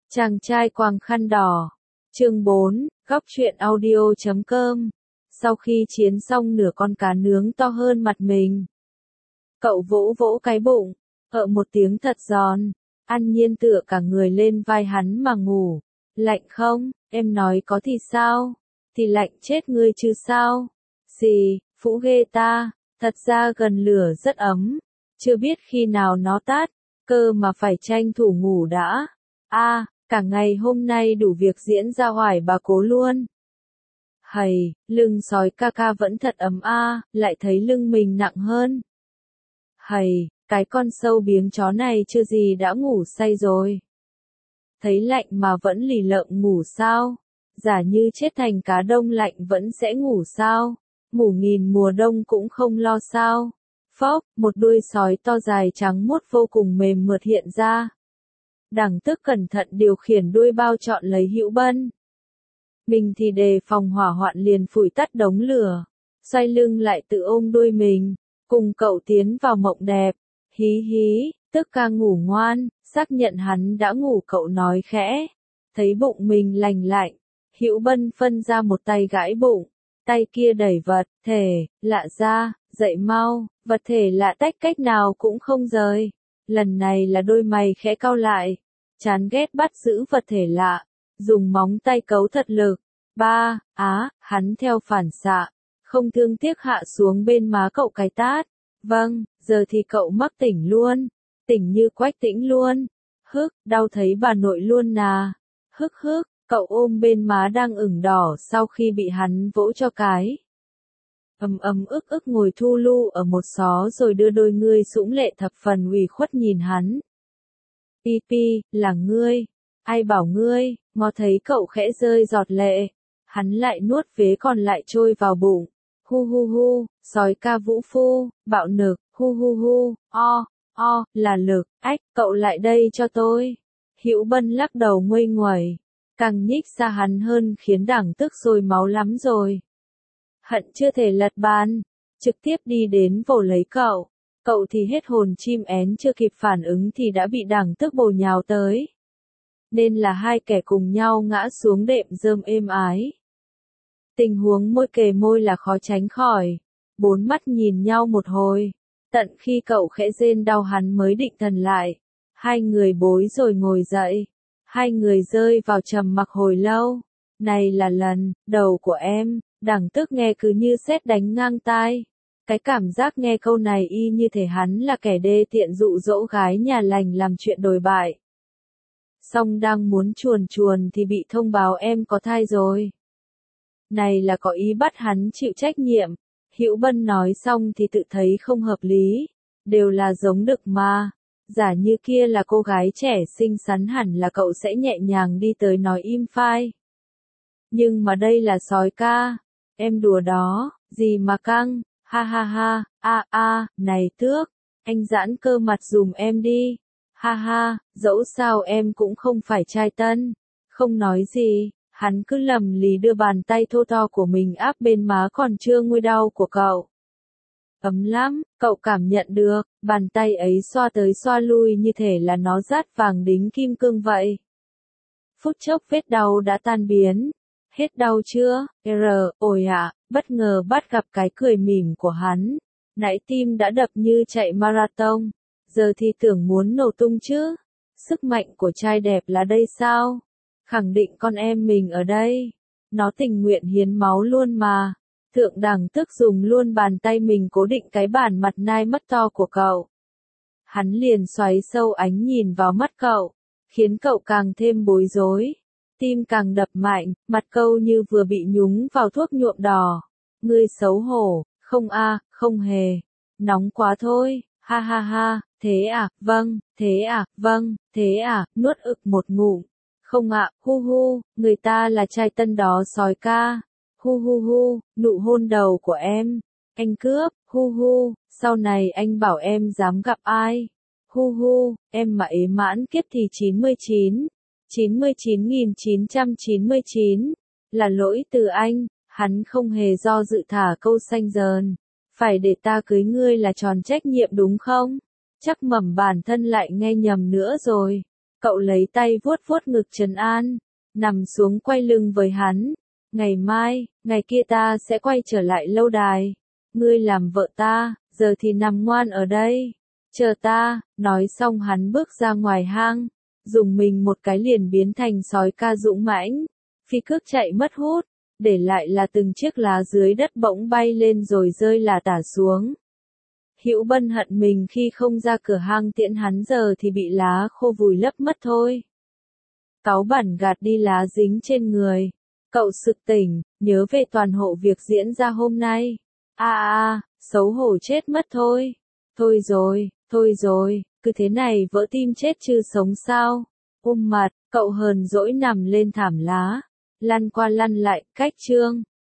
Chàng trai quàng khăn đỏ. Chương 4, góc truyện audio.com. Sau khi chiến xong nửa con cá nướng to hơn mặt mình. Cậu vỗ vỗ cái bụng, một tiếng thật giòn, An Nhiên tựa cả người lên vai hắn mà ngủ. Lạnh không, em nói có thì sao? Thì lạnh chết ngươi chứ sao? Gì, phũ ghê ta, thật ra gần lửa rất ấm, chưa biết khi nào nó tắt, cơ mà phải tranh thủ ngủ đã. Cả ngày hôm nay đủ việc diễn ra hoài bà cố luôn. Hầy, lưng sói ca ca vẫn thật ấm lại thấy lưng mình nặng hơn. Hầy, cái con sâu biếng chó này chưa gì đã ngủ say rồi. Thấy lạnh mà vẫn lì lợm ngủ sao? Giả như chết thành cá đông lạnh vẫn sẽ ngủ sao? Ngủ nghìn mùa đông cũng không lo sao? Phốc, một đuôi sói to dài trắng muốt vô cùng mềm mượt hiện ra. Đằng Tức cẩn thận điều khiển đuôi bao trọn lấy Hữu Bân. Mình thì đề phòng hỏa hoạn liền phủi tắt đống lửa, xoay lưng lại tự ôm đuôi mình, cùng cậu tiến vào mộng đẹp. Hí hí, Tức ca ngủ ngoan, xác nhận hắn đã ngủ cậu nói khẽ. Thấy bụng mình lành lạnh, Hữu Bân phân ra một tay gãi bụng, tay kia đẩy vật thể lạ ra, dậy mau, vật thể lạ tách cách nào cũng không rời. Lần này là đôi mày khẽ cau lại, chán ghét bắt giữ vật thể lạ, dùng móng tay cấu thật lực. Hắn theo phản xạ, không thương tiếc hạ xuống bên má cậu cái tát. Vâng, giờ thì cậu mắc tỉnh luôn, tỉnh như Quách Tĩnh luôn. Đau thấy bà nội luôn nà. Cậu ôm bên má đang ửng đỏ sau khi bị hắn vỗ cho cái. Ức ngồi thu lu ở một xó rồi đưa đôi ngươi sũng lệ thập phần ủy khuất nhìn hắn. Pi, là ngươi, ai bảo ngươi, ngó thấy cậu khẽ rơi giọt lệ, hắn lại nuốt vế còn lại trôi vào bụng. Hu, sói ca vũ phu, bạo nực, hu, là lực, cậu lại đây cho tôi. Hữu Bân lắc đầu nguây nguẩy, càng nhích xa hắn hơn khiến Đằng Tức sôi máu lắm rồi. Hận chưa thể lật bàn, trực tiếp đi đến vồ lấy cậu. Cậu thì hết hồn chim én chưa kịp phản ứng thì đã bị Đằng Tức bổ nhào tới. Nên là hai kẻ cùng nhau ngã xuống đệm rơm êm ái. Tình huống môi kề môi là khó tránh khỏi. Bốn mắt nhìn nhau một hồi, tận khi cậu khẽ rên đau hắn mới định thần lại. Hai người bối rồi ngồi dậy. Hai người rơi vào trầm mặc hồi lâu. Này là lần đầu của em. Đằng Tức nghe cứ như sét đánh ngang tai. Cái cảm giác nghe câu này y như thể hắn là kẻ đê tiện dụ dỗ gái nhà lành làm chuyện đồi bại. Xong đang muốn chuồn thì bị thông báo em có thai rồi. Này là có ý bắt hắn chịu trách nhiệm. Hữu Bân nói xong thì tự thấy không hợp lý. Đều là giống Đực mà. Giả như kia là cô gái trẻ xinh xắn hẳn là cậu sẽ nhẹ nhàng đi tới nói im phai. Nhưng mà đây là sói ca. Em đùa đó, gì mà căng, ha, này Tước, anh giãn cơ mặt dùm em đi, ha, dẫu sao em cũng không phải trai tân. Không nói gì, hắn cứ lầm lì đưa bàn tay thô to của mình áp bên má còn chưa nguôi đau của cậu. Ấm lắm, cậu cảm nhận được, bàn tay ấy xoa tới xoa lui như thể là nó rát vàng đính kim cương vậy. Phút chốc vết đau đã tan biến. Hết đau chưa? Ôi bất ngờ bắt gặp cái cười mỉm của hắn. Nãy tim đã đập như chạy marathon, giờ thì tưởng muốn nổ tung chứ. Sức mạnh của trai đẹp là đây sao? Khẳng định con em mình ở đây. Nó tình nguyện hiến máu luôn mà. Thượng Đằng Tức dùng luôn bàn tay mình cố định cái bản mặt nai mất to của cậu. Hắn liền xoáy sâu ánh nhìn vào mắt cậu, khiến cậu càng thêm bối rối. Tim càng đập mạnh, mặt câu như vừa bị nhúng vào thuốc nhuộm đỏ. Ngươi xấu hổ, không hề. Nóng quá thôi, ha, thế à, nuốt ực một ngụm. Không hu, người ta là trai tân đó sói ca. Hu, nụ hôn đầu của em. Anh cướp, hu, sau này anh bảo em dám gặp ai. Hu, em mà ế mãn kiếp thì 99.999, là lỗi từ anh, hắn không hề do dự thả câu xanh dờn. Phải để ta cưới ngươi là tròn trách nhiệm đúng không? Chắc mẩm bản thân lại nghe nhầm nữa rồi. Cậu lấy tay vuốt vuốt ngực trấn an, nằm xuống quay lưng với hắn. Ngày mai, ngày kia ta sẽ quay trở lại lâu đài. Ngươi làm vợ ta, giờ thì nằm ngoan ở đây. Chờ ta, nói xong hắn bước ra ngoài hang. Dùng mình một cái liền biến thành sói ca dũng mãnh. Phi cước chạy mất hút, để lại là từng chiếc lá dưới đất bỗng bay lên rồi rơi là tả xuống. Hữu Bân hận mình khi không ra cửa hang tiễn hắn, giờ thì bị lá khô vùi lấp mất thôi. Cáu bẩn gạt đi lá dính trên người. Cậu sực tỉnh, nhớ về toàn hộ việc diễn ra hôm nay. Xấu hổ chết mất thôi. Thôi rồi, cứ thế này vỡ tim chết chứ sống sao. Mặt, cậu hờn dỗi nằm lên thảm lá. Lăn qua lăn lại, cách chương.